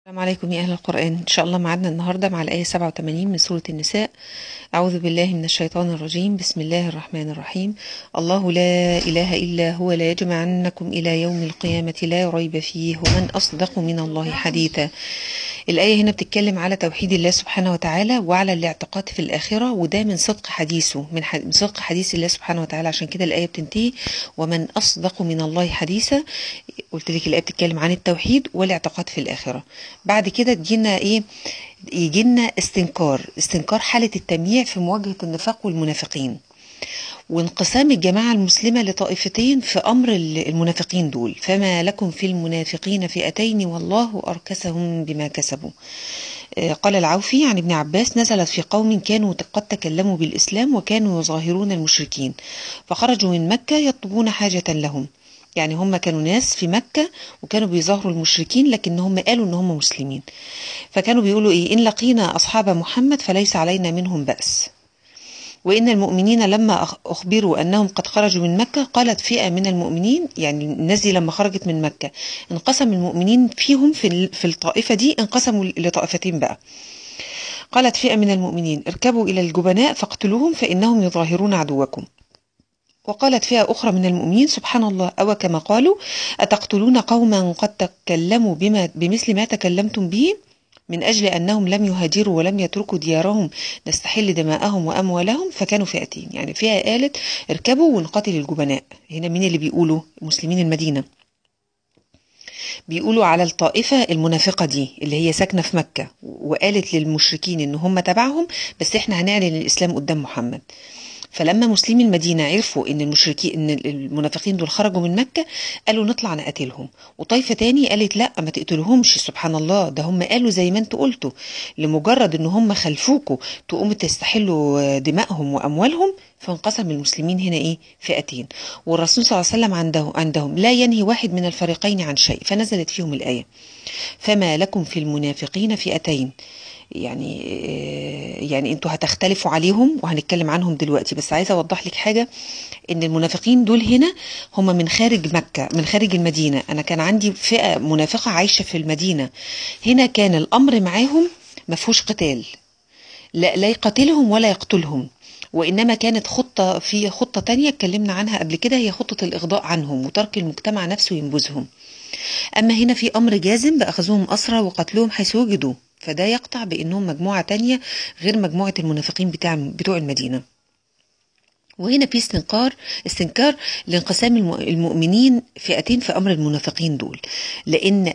السلام عليكم يا أهل القرآن. إن شاء الله معادنا النهاردة مع الآية 87 من سورة النساء. أعوذ بالله من الشيطان الرجيم. بسم الله الرحمن الرحيم. الله لا إله إلا هو لا يجمعنكم إلى يوم القيامة لا ريب فيه ومن أصدق من الله حديثا. الآية هنا بتتكلم على توحيد الله سبحانه وتعالى وعلى الاعتقاد في الآخرة، وده من صدق حديثه، من صدق حديث الله سبحانه وتعالى. عشان كده الآية بتنتهي ومن أصدق من الله حديثا. قلت لك الآية بتتكلم عن التوحيد والاعتقاد في الآخرة. بعد كده تجينا إيه؟ يجينا استنكار حالة التمييع في مواجهة النفاق والمنافقين، وانقسام الجماعة المسلمة لطائفتين في أمر المنافقين دول. فما لكم في المنافقين فئتين والله أركسهم بما كسبوا. قال العوفي عن ابن عباس: نزلت في قوم كانوا قد تكلموا بالإسلام وكانوا يظاهرون المشركين فخرجوا من مكة يطلبون حاجة لهم. يعني هم كانوا ناس في مكة وكانوا بيظاهروا المشركين، لكن هم قالوا ان هم مسلمين، فكانوا بيقولوا ايه: إن لقينا أصحاب محمد فليس علينا منهم بأس. وإن المؤمنين لما أخبروا أنهم قد خرجوا من مكة قالت فئة من المؤمنين، يعني الناس دي لما خرجت من مكة انقسم المؤمنين فيهم في الطائفة دي، انقسموا لطائفتين بقى. قالت فئة من المؤمنين: اركبوا إلى الجبناء فاقتلوهم فإنهم يظاهرون عدوكم. وقالت فئة أخرى من المؤمنين: سبحان الله، أو كما قالوا: أتقتلون قوما قد تكلموا بمثل ما تكلمتم به من أجل أنهم لم يهاجروا ولم يتركوا ديارهم نستحل دماءهم وأموالهم. فكانوا فئتين، يعني فئة قالت اركبوا ونقاتل الجبناء. هنا مين اللي بيقولوا؟ مسلمين المدينة. بيقولوا على الطائفة المنافقة دي اللي هي ساكنة في مكة وقالت للمشركين إن هم تبعهم، بس إحنا هنعلن الإسلام قدام محمد. فلما مسلمي المدينة عرفوا ان ان المنافقين دول خرجوا من مكة، قالوا نطلع نقاتلهم. وطائفة تاني قالت لا، ما تقتلهمش، سبحان الله، ده هم قالوا زي ما انتوا قلتوا، لمجرد ان هم خلفوكوا تقوموا تستحلوا دمائهم واموالهم. فانقسم المسلمين هنا ايه؟ فئتين. والرسول صلى الله عليه وسلم عندهم لا ينهي واحد من الفريقين عن شيء، فنزلت فيهم الآية: فما لكم في المنافقين فئتين. يعني انتوا هتختلفوا عليهم وهنتكلم عنهم دلوقتي، بس عايزه اوضح لك حاجه، ان المنافقين دول هنا هم من خارج مكه، من خارج المدينه. انا كان عندي فئه منافقه عايشه في المدينه، هنا كان الامر معاهم ما فيهوش قتال، لا يقاتلهم ولا يقتلهم، وإنما كانت في خطة تانية اتكلمنا عنها قبل كده، هي خطة الإغضاء عنهم وترك المجتمع نفسه ينبذهم. أما هنا في أمر جازم بأخذهم أسرى وقتلهم حيث وجدوا، فده يقطع بأنهم مجموعة تانية غير مجموعة المنافقين بتوع المدينة. وهنا في استنكار لانقسام المؤمنين فئتين في أمر المنافقين دول، لأن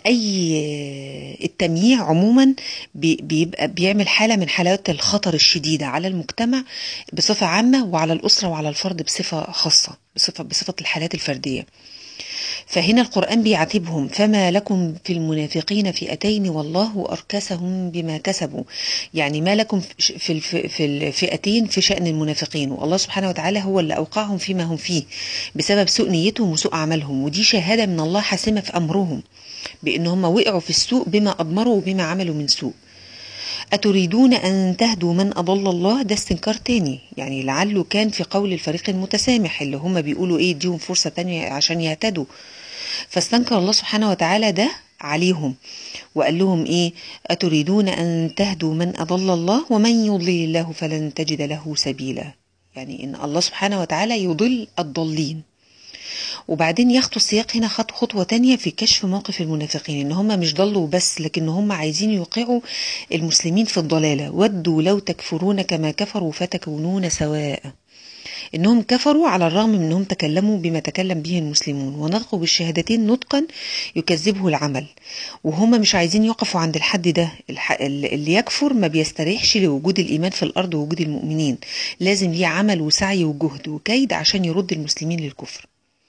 التمييع عموما بيبقى بيعمل حالة من حالات الخطر الشديدة على المجتمع بصفة عامة، وعلى الأسرة وعلى الفرد بصفة خاصة، بصفة الحالات الفردية. فهنا القرآن بيعاتبهم: فما لكم في المنافقين فئتين والله أركسهم بما كسبوا. يعني ما لكم في الفئتين في شأن المنافقين، والله سبحانه وتعالى هو اللي أوقعهم فيما هم فيه بسبب سوء نيتهم وسوء عملهم، ودي شهادة من الله حاسمة في أمرهم بأن هم وقعوا في السوء بما أضمروا وبما عملوا من سوء. أتريدون أن تهدوا من أضل الله؟ ده استنكار تاني، يعني لعله كان في قول الفريق المتسامح اللي هم بيقولوا ايه، اديهم فرصة تانية عشان يهتدوا. فاستنكر الله سبحانه وتعالى ده عليهم وقال لهم ايه: أتريدون أن تهدوا من أضل الله ومن يضلل الله فلن تجد له سبيلا. يعني إن الله سبحانه وتعالى يضل الضالين. وبعدين ياخدوا السياق هنا خطوة تانية في كشف موقف المنافقين، ان هم مش ضلوا بس، لكن هم عايزين يوقعوا المسلمين في الضلالة. ودوا لو تكفرون كما كفروا فتكونون سواء. انهم كفروا على الرغم من انهم تكلموا بما تكلم به المسلمون ونطقوا بالشهادتين نطقا يكذبه العمل، وهم مش عايزين يقفوا عند الحد ده. اللي يكفر ما بيستريحش لوجود الإيمان في الأرض ووجود المؤمنين، لازم ليه عمل وسعي وجهد وكيد عشان يرد المسلمين للكفر.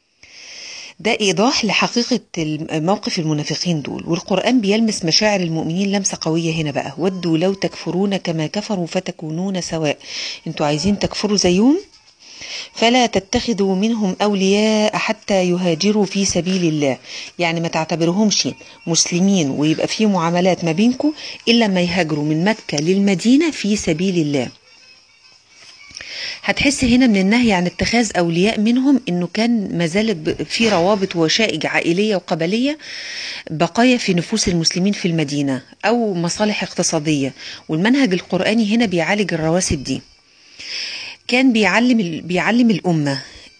ده إيضاح لحقيقة موقف المنافقين دول، والقرآن بيلمس مشاعر المؤمنين لمسة قوية هنا بقى: ودوا لو تكفرون كما كفروا فتكونون سواء. انتوا عايزين تكفروا زيهم؟ فلا تتخذوا منهم أولياء حتى يهاجروا في سبيل الله. يعني ما تعتبرهمش مسلمين ويبقى في معاملات ما بينكم إلا ما يهاجروا من مكة للمدينة في سبيل الله. هتحس هنا من النهي عن اتخاذ أولياء منهم إنه كان مازال في روابط وشائج عائلية وقبلية بقايا في نفوس المسلمين في المدينة أو مصالح اقتصادية، والمنهج القرآني هنا بيعالج الرواسب دي. كان بيعلم الأمة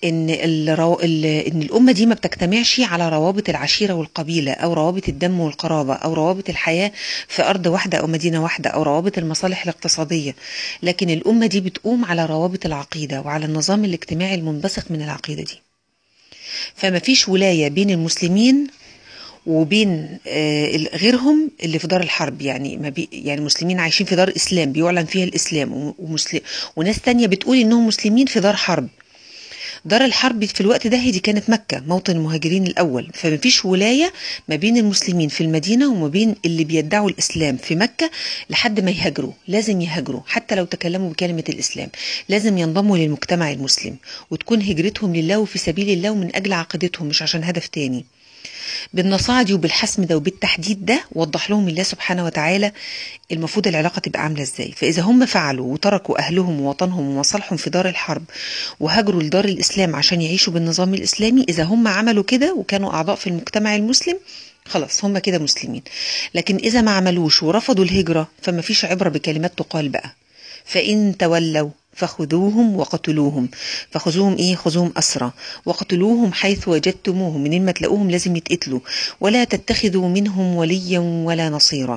إن الأمة دي ما بتجتمعش على روابط العشيرة والقبيلة أو روابط الدم والقرابة أو روابط الحياة في أرض واحدة أو مدينة واحدة أو روابط المصالح الاقتصادية، لكن الأمة دي بتقوم على روابط العقيدة وعلى النظام الاجتماعي المنبثق من العقيدة دي. فما فيش ولاية بين المسلمين وبين غيرهم اللي في دار الحرب، يعني ما يعني المسلمين عايشين في دار إسلام بيعلن فيها الإسلام، وناس تانية بتقول إنهم مسلمين في دار حرب. دار الحرب في الوقت ده دي كانت مكة موطن المهاجرين الأول، فمفيش ولاية ما بين المسلمين في المدينة وما بين اللي بيدعوا الإسلام في مكة لحد ما يهاجروا. لازم يهاجروا حتى لو تكلموا بكلمة الإسلام، لازم ينضموا للمجتمع المسلم وتكون هجرتهم لله وفي سبيل الله ومن أجل عقيدتهم مش عشان هدف تاني. بالنصاعة دي وبالحسم ده وبالتحديد ده وضح لهم الله سبحانه وتعالى المفروض العلاقة تبقى عاملة ازاي. فإذا هم فعلوا وتركوا أهلهم ووطنهم ومصالحهم في دار الحرب وهاجروا لدار الإسلام عشان يعيشوا بالنظام الإسلامي، إذا هم عملوا كده وكانوا أعضاء في المجتمع المسلم خلاص هم كده مسلمين. لكن إذا ما عملوش ورفضوا الهجرة فما فيش عبرة بكلمات تقال بقى. فإن تولوا فخذوهم وقتلوهم. فخذوهم ايه؟ خذوهم أسرى وقتلوهم حيث وجدتموهم، منين ما تلاقوهم لازم يتقتلوا، ولا تتخذوا منهم وليا ولا نصيرا.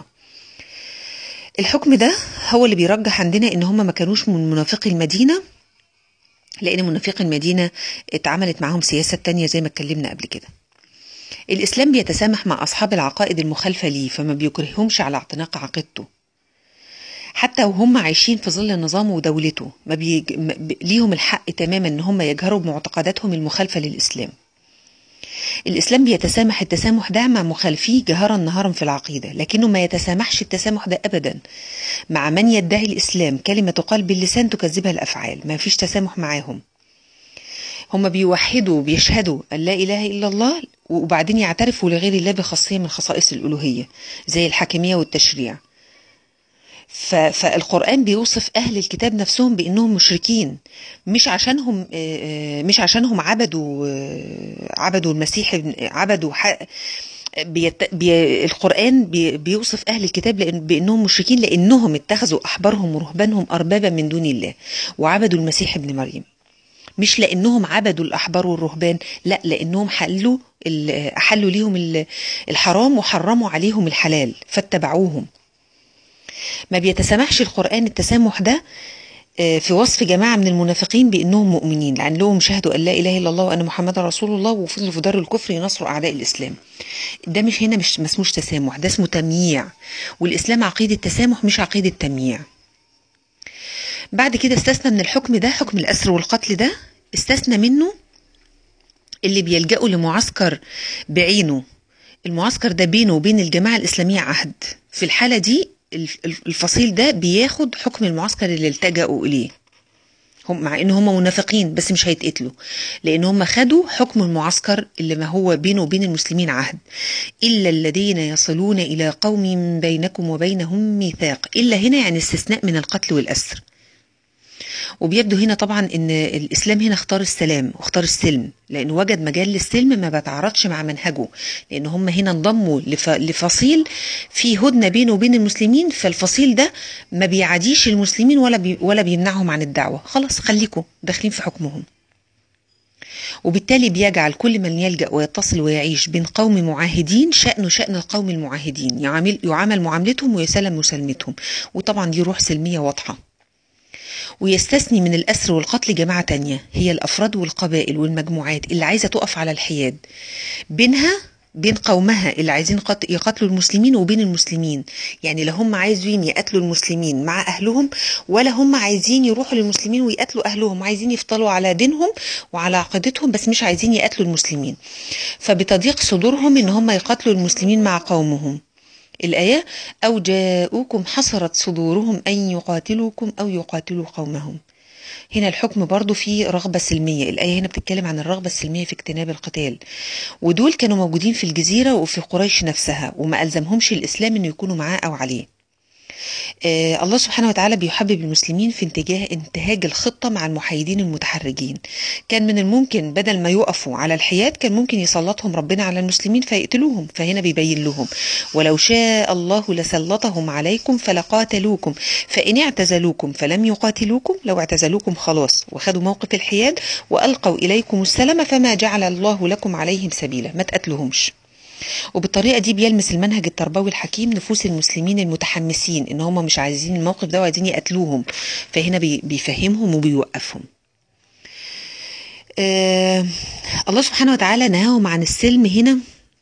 الحكم ده هو اللي بيرجح عندنا ان هم ما كانوش من منافقي المدينة، لان منافقي المدينة اتعملت معهم سياسة تانية زي ما اتكلمنا قبل كده. الإسلام بيتسامح مع أصحاب العقائد المخالفة ليه، فما بيكرههمش على اعتناق عقيدته حتى وهم عايشين في ظل نظامه ودولته. ليهم الحق تماما ان هم يجهروا بمعتقداتهم المخالفة للإسلام. الإسلام بيتسامح التسامح ده مع مخالفيه جهرا نهارا في العقيدة، لكنه ما يتسامحش التسامح ده أبدا مع من يدعي الإسلام كلمة تقال باللسان تكذبها الأفعال. ما فيش تسامح معاهم. هم بيوحدوا بيشهدوا أن لا إله إلا الله وبعدين يعترفوا لغير الله بخاصية من خصائص الألوهية زي الحاكمية والتشريع. فالقرآن بيوصف أهل الكتاب نفسهم بأنهم مشركين، مش عشانهم عبدوا المسيح، القرآن بيوصف أهل الكتاب بأنهم مشركين لأنهم اتخذوا أحبارهم ورهبانهم أربابا من دون الله وعبدوا المسيح ابن مريم. مش لأنهم عبدوا الأحبار والرهبان، لا، لأنهم أحلوا ليهم الحرام وحرموا عليهم الحلال فاتبعوهم. ما بيتسامحش القرآن التسامح ده في وصف جماعة من المنافقين بأنهم مؤمنين، لأنهم شهدوا أن لا إله إلا الله وأن محمد رسول الله وفضلوا في دار الكفر ينصروا أعداء الإسلام. ده مش هنا مش مسموش تسامح، ده اسمه تمييع، والإسلام عقيدة تسامح مش عقيدة تمييع. بعد كده استثنى من الحكم ده حكم الأسر والقتل ده، استثنى منه اللي بيلجأوا لمعسكر بعينه. المعسكر ده بينه وبين الجماعة الإسلامية عهد. في الحالة دي الفصيل ده بياخد حكم المعسكر اللي التجأوا إليه، هم مع إن هم منافقين بس مش هيتقتلوا، لأن هم خدوا حكم المعسكر اللي ما هو بينه وبين المسلمين عهد. إلا الذين يصلون إلى قوم بينكم وبينهم ميثاق. إلا هنا يعني استثناء من القتل والأسر. وبيبدو هنا طبعا ان الاسلام هنا اختار السلام واختار السلم، لانه وجد مجال للسلم ما بتعارضش مع منهجه، لان هم هنا انضموا لفصيل في هدنه بينه وبين المسلمين، فالفصيل ده ما بيعاديش المسلمين ولا بيمنعهم عن الدعوه. خلاص خليكم داخلين في حكمهم. وبالتالي بيجعل كل من يلجأ ويتصل ويعيش بين قوم معاهدين شأنه شأن القوم المعاهدين، يعامل معاملتهم ويسلم مسالمتهم، وطبعا دي روح سلميه واضحه. ويستثني من الأسر والقتل جماعة تانية هي الأفراد والقبائل والمجموعات اللي عايزة تقف على الحياد بين قومها اللي عايزين يقتلوا المسلمين وبين المسلمين. يعني لا هم عايزين يقتلوا المسلمين مع أهلهم، ولا هم عايزين يروحوا للمسلمين ويقتلوا أهلهم، عايزين يفضلوا على دينهم وعلى عقيدتهم بس مش عايزين يقتلوا المسلمين. فبتضيق صدورهم إن هم يقتلوا المسلمين مع قومهم. الآية أو جاءوكم حصرت صدورهم أن يقاتلوكم أو يقاتلوا قومهم. هنا الحكم برضو فيه رغبة سلمية. الآية هنا بتتكلم عن الرغبة السلمية في اجتناب القتال، ودول كانوا موجودين في الجزيرة وفي قريش نفسها وما ألزمهمش الإسلام أن يكونوا معاه أو عليه. الله سبحانه وتعالى بيحبب المسلمين في انتهاج الخطة مع المحايدين المتحرجين. كان من الممكن بدل ما يقفوا على الحياد كان ممكن يسلطهم ربنا على المسلمين فيقتلوهم، فهنا بيبين لهم ولو شاء الله لسلطهم عليكم فلقاتلوكم فإن اعتزلوكم فلم يقاتلوكم، لو اعتزلوكم خلاص وخدوا موقف الحياد وألقوا إليكم السلام فما جعل الله لكم عليهم سبيلا، ما تقتلوهمش. وبالطريقه دي بيلمس المنهج التربوي الحكيم نفوس المسلمين المتحمسين ان هم مش عايزين الموقف ده وعايزين يقتلوهم، فهنا بيفهمهم وبيوقفهم. الله سبحانه وتعالى نهاهم عن السلم هنا،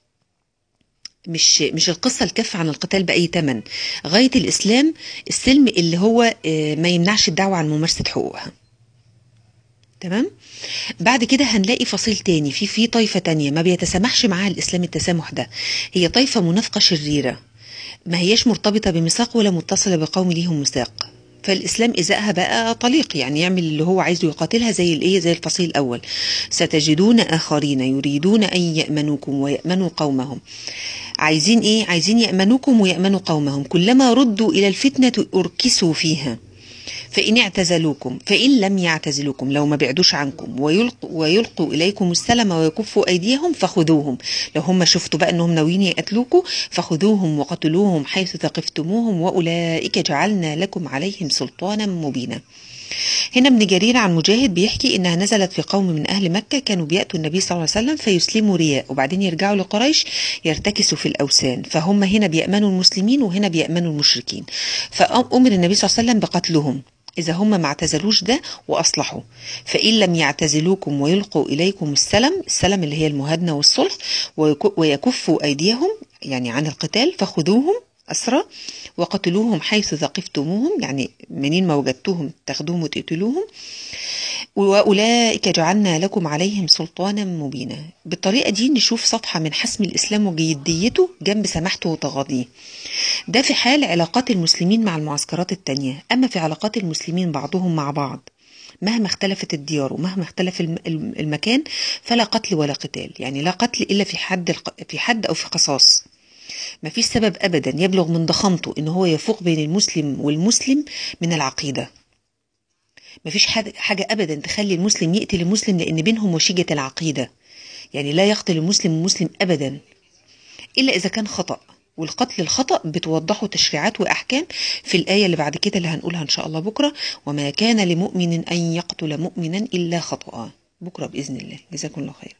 مش القصة الكف عن القتال بأي تمن. غاية الإسلام السلم اللي هو ما يمنعش الدعوة عن ممارسة حقوقها. تمام. بعد كده هنلاقي فصيل تاني في طائفة تانية ما بيتسامحش معاها الإسلام التسامح ده، هي طائفة منافقة شريرة ما هياش مرتبطة بميثاق ولا متصلة بقوم ليهم ميثاق، فالإسلام إزاءها بقى طليق، يعني يعمل اللي هو عايزه يقاتلها زي الفصيل الأول. ستجدون آخرين يريدون أن يأمنوكم ويأمنوا قومهم. عايزين إيه؟ عايزين يأمنوكم ويأمنوا قومهم، كلما ردوا إلى الفتنة أركسوا فيها فإن اعتزلوكم فإن لم يعتزلوكم، لو ما بعدوش عنكم ويلقوا إليكم السلم ويكفوا أيديهم فخذوهم، لو هم شفتوا بقى أنهم ناويين يقتلوكم فخذوهم وقتلوهم حيث ثقفتموهم وأولئك جعلنا لكم عليهم سلطانا مبينا. هنا ابن جرير عن مجاهد بيحكي إنها نزلت في قوم من أهل مكة كانوا بيأتوا النبي صلى الله عليه وسلم فيسلموا رياء وبعدين يرجعوا لقريش يرتكسوا في الأوثان، فهم هنا بيأمنوا المسلمين وهنا بيأمنوا المشركين، فأمر النبي صلى الله عليه وسلم بقتلهم إذا هم ما اعتزلوش ده وأصلحوا. فإن لم يعتزلوكم ويلقوا إليكم السلم اللي هي المهادنة والصلح ويكفوا أيديهم يعني عن القتال فخذوهم أسرى وقتلوهم حيث ثقفتموهم، يعني منين ما وجدتوهم تاخدوهم وتقتلوهم، وأولئك جعلنا لكم عليهم سلطانا مبينا. بالطريقة دي نشوف صفحة من حسم الإسلام وجديته جنب سماحته وتغاضيه. ده في حال علاقات المسلمين مع المعسكرات التانية، أما في علاقات المسلمين بعضهم مع بعض مهما اختلفت الديار ومهما اختلف المكان فلا قتل ولا قتال، يعني لا قتل إلا في حد أو في قصاص. ما فيش سبب أبدا يبلغ من ضخامته إن هو يفوق بين المسلم والمسلم من العقيدة. ما فيش حاجة أبدا تخلي المسلم يقتل المسلم لأن بينهم وشيجة العقيدة، يعني لا يقتل المسلم أبدا إلا إذا كان خطأ، والقتل الخطأ بتوضحه تشريعات وأحكام في الآية اللي بعد كده اللي هنقولها إن شاء الله بكرة، وما كان لمؤمن أن يقتل مؤمنا إلا خطأ، بكرة بإذن الله. جزاكم الله خير.